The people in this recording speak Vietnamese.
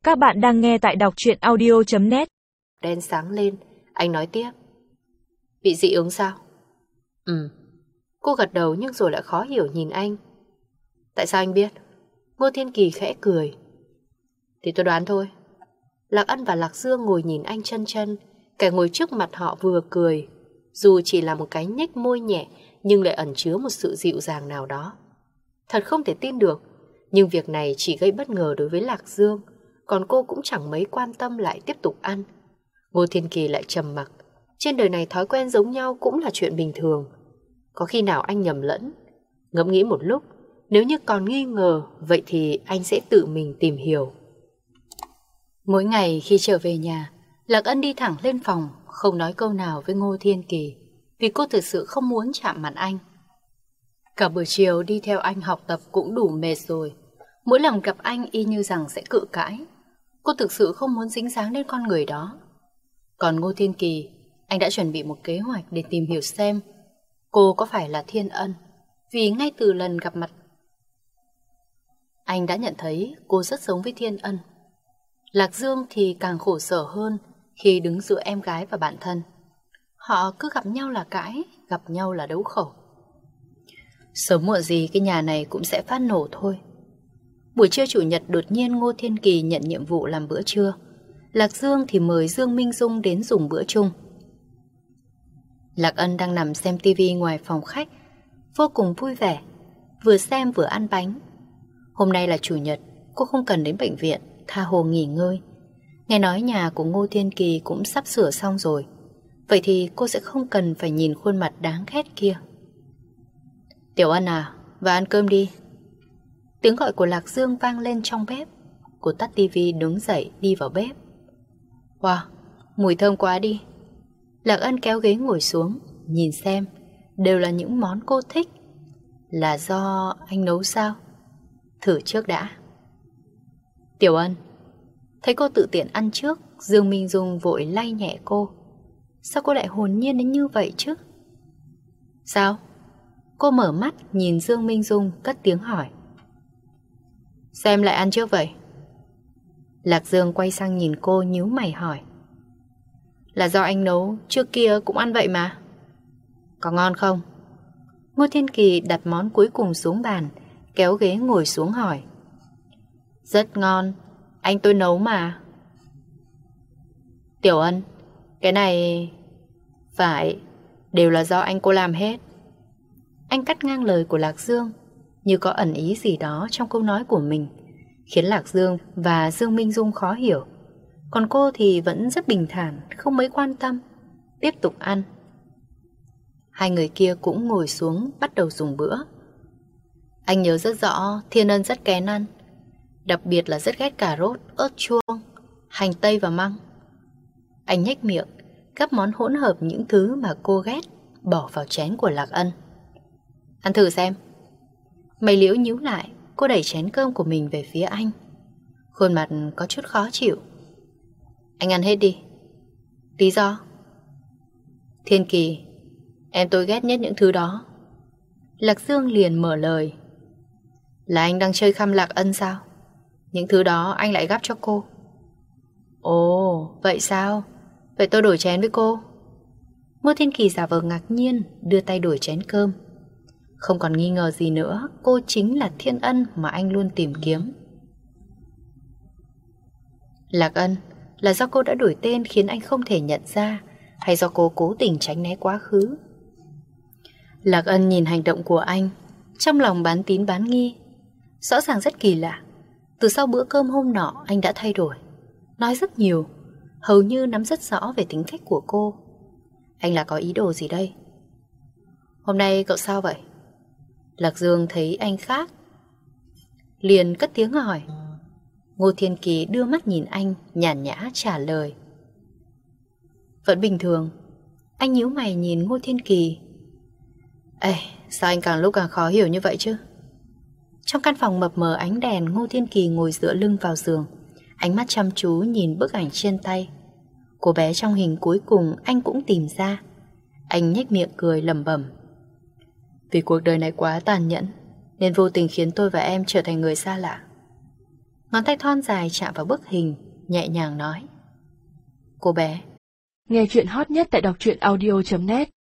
Các bạn đang nghe tại đọc truyện audio.net. Đen sáng lên, anh nói tiếp. Bị dị ứng sao? Cô gật đầu nhưng rồi lại khó hiểu nhìn anh. Tại sao anh biết? Ngô Thiên Kỳ khẽ cười. Thì tôi đoán thôi. Lạc Ân và Lạc Dương ngồi nhìn anh chân chân. Kẻ ngồi trước mặt họ vừa cười. Dù chỉ là một cái nhếch môi nhẹ, nhưng lại ẩn chứa một sự dịu dàng nào đó. Thật không thể tin được. Nhưng việc này chỉ gây bất ngờ đối với Lạc Dương. Còn cô cũng chẳng mấy quan tâm, lại tiếp tục ăn. Ngô Thiên Kỳ lại trầm mặc. Trên đời này thói quen giống nhau cũng là chuyện bình thường. Có khi nào anh nhầm lẫn? Ngẫm nghĩ một lúc, nếu như còn nghi ngờ, vậy thì anh sẽ tự mình tìm hiểu. Mỗi ngày khi trở về nhà, Lạc Ân đi thẳng lên phòng, không nói câu nào với Ngô Thiên Kỳ, vì cô thực sự không muốn chạm mặt anh. Cả buổi chiều đi theo anh học tập cũng đủ mệt rồi. Mỗi lần gặp anh y như rằng sẽ cự cãi. Cô thực sự không muốn dính dáng đến con người đó. Còn Ngô Thiên Kỳ, anh đã chuẩn bị một kế hoạch để tìm hiểu xem cô có phải là Thiên Ân. Vì ngay từ lần gặp mặt, anh đã nhận thấy cô rất giống với Thiên Ân. Lạc Dương thì càng khổ sở hơn khi đứng giữa em gái và bạn thân. Họ cứ gặp nhau là cãi, gặp nhau là đấu khẩu. Sớm muộn gì cái nhà này cũng sẽ phát nổ thôi. Buổi trưa chủ nhật đột nhiên Ngô Thiên Kỳ nhận nhiệm vụ làm bữa trưa. Lạc Dương thì mời Dương Minh Dung đến dùng bữa chung. Lạc Ân đang nằm xem tivi ngoài phòng khách, vô cùng vui vẻ, vừa xem vừa ăn bánh. Hôm nay là chủ nhật, cô không cần đến bệnh viện, tha hồ nghỉ ngơi. Nghe nói nhà của Ngô Thiên Kỳ cũng sắp sửa xong rồi, vậy thì cô sẽ không cần phải nhìn khuôn mặt đáng ghét kia. Tiểu Ân à, vào ăn cơm đi. Tiếng gọi của Lạc Dương vang lên trong bếp. Cô tắt tivi đứng dậy đi vào bếp. Wow, mùi thơm quá đi. Lạc Ân kéo ghế ngồi xuống, nhìn xem, đều là những món cô thích. Là do anh nấu sao? Thử trước đã. Tiểu Ân. Thấy cô tự tiện ăn trước, Dương Minh Dung vội lay nhẹ cô. Sao cô lại hồn nhiên đến như vậy chứ? Sao? Cô mở mắt nhìn Dương Minh Dung cất tiếng hỏi. Xem lại ăn trước vậy? Lạc Dương quay sang nhìn cô nhíu mày hỏi. Là do anh nấu, trước kia cũng ăn vậy mà. Có ngon không? Ngô Thiên Kỳ đặt món cuối cùng xuống bàn, kéo ghế ngồi xuống hỏi. Rất ngon, anh tôi nấu mà. Tiểu Ân, cái này... Phải, đều là do anh cô làm hết. Anh cắt ngang lời của Lạc Dương, như có ẩn ý gì đó trong câu nói của mình, khiến Lạc Dương và Dương Minh Dung khó hiểu. Còn cô thì vẫn rất bình thản, không mấy quan tâm, tiếp tục ăn. Hai người kia cũng ngồi xuống bắt đầu dùng bữa. Anh nhớ rất rõ Thiên Ân rất kén ăn, đặc biệt là rất ghét cà rốt, ớt chuông, hành tây và măng. Anh nhếch miệng, gắp món hỗn hợp những thứ mà cô ghét, bỏ vào chén của Lạc Ân. Ăn thử xem. Mày liễu nhíu lại, cô đẩy chén cơm của mình về phía anh. Khuôn mặt có chút khó chịu. Anh ăn hết đi. Lý do? Thiên Kỳ, em tôi ghét nhất những thứ đó. Lạc Dương liền mở lời. Là anh đang chơi khăm Lạc Ân sao? Những thứ đó anh lại gắp cho cô. Ồ, vậy sao? Vậy tôi đổi chén với cô. Ngô Thiên Kỳ giả vờ ngạc nhiên, đưa tay đổi chén cơm. Không còn nghi ngờ gì nữa, cô chính là Thiên Ân mà anh luôn tìm kiếm. Lạc Ân, là do cô đã đổi tên khiến anh không thể nhận ra, hay do cô cố tình tránh né quá khứ? Lạc Ân nhìn hành động của anh, trong lòng bán tín bán nghi. Rõ ràng rất kỳ lạ. Từ sau bữa cơm hôm nọ anh đã thay đổi, nói rất nhiều, hầu như nắm rất rõ về tính cách của cô. Anh là có ý đồ gì đây? Hôm nay cậu sao vậy? Lạc Dương thấy anh khác, liền cất tiếng hỏi. Ngô Thiên Kỳ đưa mắt nhìn anh, nhàn nhã trả lời. Vẫn bình thường. Anh nhíu mày nhìn Ngô Thiên Kỳ. Ê, sao anh càng lúc càng khó hiểu như vậy chứ? Trong căn phòng mập mờ ánh đèn, Ngô Thiên Kỳ ngồi dựa lưng vào giường, ánh mắt chăm chú nhìn bức ảnh trên tay. Cô bé trong hình cuối cùng anh cũng tìm ra. Anh nhếch miệng cười lẩm bẩm. Vì cuộc đời này quá tàn nhẫn, nên vô tình khiến tôi và em trở thành người xa lạ. Ngón tay thon dài chạm vào bức hình, nhẹ nhàng nói: Cô bé. Nghe chuyện hot nhất tại đọc truyện audio.net